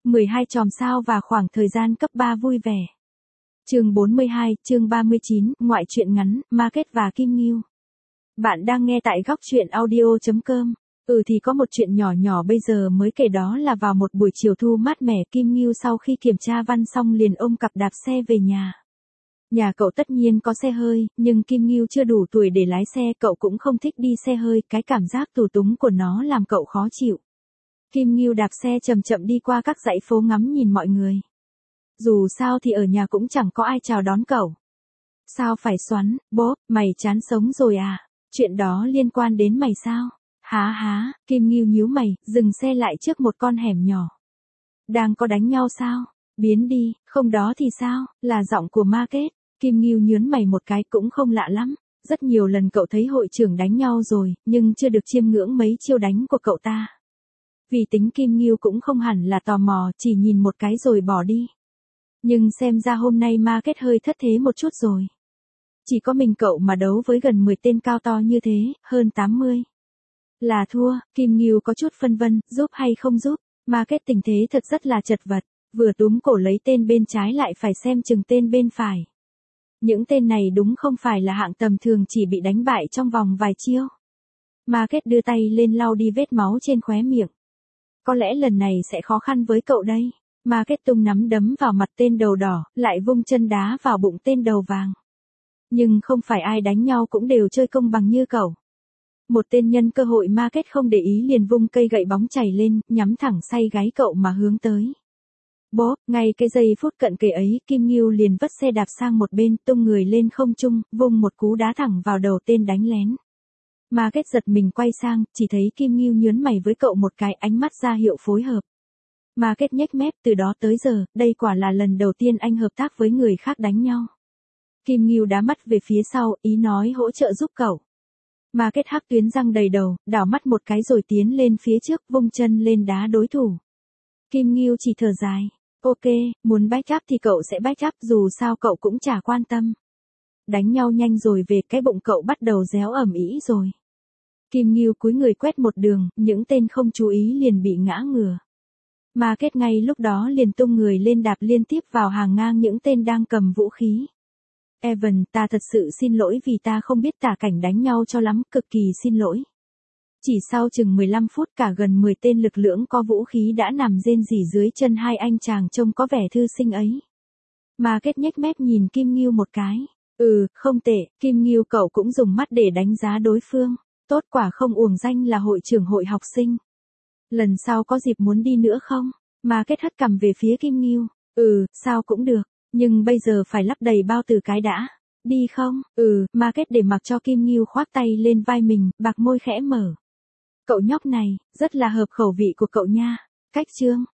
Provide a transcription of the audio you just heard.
12 chòm sao và khoảng thời gian cấp 3 vui vẻ. Chương 42, chương 39, ngoại truyện ngắn, Market và Kim Ngưu. Bạn đang nghe tại góc truyện audio.com. Thì có một chuyện nhỏ nhỏ bây giờ mới kể, đó là vào một buổi chiều thu mát mẻ, Kim Ngưu sau khi kiểm tra văn xong liền ôm cặp đạp xe về nhà. Nhà cậu tất nhiên có xe hơi, nhưng Kim Ngưu chưa đủ tuổi để lái xe, cậu cũng không thích đi xe hơi, cái cảm giác tù túng của nó làm cậu khó chịu. Kim Ngưu đạp xe chậm chậm đi qua các dãy phố ngắm nhìn mọi người. Dù sao thì ở nhà cũng chẳng có ai chào đón cậu. Sao phải xoắn, bố, mày chán sống rồi à? Chuyện đó liên quan đến mày sao? Há, Kim Ngưu nhíu mày, dừng xe lại trước một con hẻm nhỏ. Đang có đánh nhau sao? Biến đi, không đó thì sao? Là giọng của Market. Kim Ngưu nhướng mày một cái, cũng không lạ lắm. Rất nhiều lần cậu thấy hội trưởng đánh nhau rồi, nhưng chưa được chiêm ngưỡng mấy chiêu đánh của cậu ta. Vì tính Kim Ngưu cũng không hẳn là tò mò, chỉ nhìn một cái rồi bỏ đi. Nhưng xem ra hôm nay Market hơi thất thế một chút rồi. Chỉ có mình cậu mà đấu với gần 10 tên cao to như thế, hơn 80. Là thua, Kim Ngưu có chút phân vân, giúp hay không giúp. Market tình thế thật rất là chật vật, vừa túm cổ lấy tên bên trái lại phải xem chừng tên bên phải. Những tên này đúng không phải là hạng tầm thường, chỉ bị đánh bại trong vòng vài chiêu. Market đưa tay lên lau đi vết máu trên khóe miệng. Có lẽ lần này sẽ khó khăn với cậu đây. Market tung nắm đấm vào mặt tên đầu đỏ, lại vung chân đá vào bụng tên đầu vàng. Nhưng không phải ai đánh nhau cũng đều chơi công bằng như cậu. Một tên nhân cơ hội Market không để ý liền vung cây gậy bóng chảy lên, nhắm thẳng say gáy cậu mà hướng tới. Bố, ngay cái giây phút cận kề ấy, Kim Ngưu liền vất xe đạp sang một bên, tung người lên không trung, vung một cú đá thẳng vào đầu tên đánh lén. Market giật mình quay sang, chỉ thấy Kim Ngưu nhướng mày với cậu một cái, ánh mắt ra hiệu phối hợp. Market nhếch mép, từ đó tới giờ, đây quả là lần đầu tiên anh hợp tác với người khác đánh nhau. Kim Ngưu đá mắt về phía sau, ý nói hỗ trợ giúp cậu. Market hắc tuyến răng đầy đầu, đảo mắt một cái rồi tiến lên phía trước, vung chân lên đá đối thủ. Kim Ngưu chỉ thở dài. Ok, muốn back up thì cậu sẽ back up, dù sao cậu cũng chả quan tâm. Đánh nhau nhanh rồi về, cái bụng cậu bắt đầu réo ẩm ĩ rồi. Kim Ngưu cúi người quét một đường, những tên không chú ý liền bị ngã ngửa. Market ngay lúc đó liền tung người lên đạp liên tiếp vào hàng ngang những tên đang cầm vũ khí. Evan, ta thật sự xin lỗi vì ta không biết tả cảnh đánh nhau cho lắm, cực kỳ xin lỗi. Chỉ sau chừng 15 phút cả gần 10 tên lực lưỡng có vũ khí đã nằm rên rỉ dưới chân hai anh chàng trông có vẻ thư sinh ấy. Market nhếch mép nhìn Kim Ngưu một cái. Không tệ, Kim Ngưu cậu cũng dùng mắt để đánh giá đối phương. Tốt quả không uổng danh là hội trưởng hội học sinh. Lần sau có dịp muốn đi nữa không? Market hất cằm về phía Kim Ngưu. Sao cũng được, nhưng bây giờ phải lắp đầy bao tử cái đã. Đi không? Market để mặc cho Kim Ngưu khoác tay lên vai mình, bạc môi khẽ mở. Cậu nhóc này, rất là hợp khẩu vị của cậu nha. Cách chương.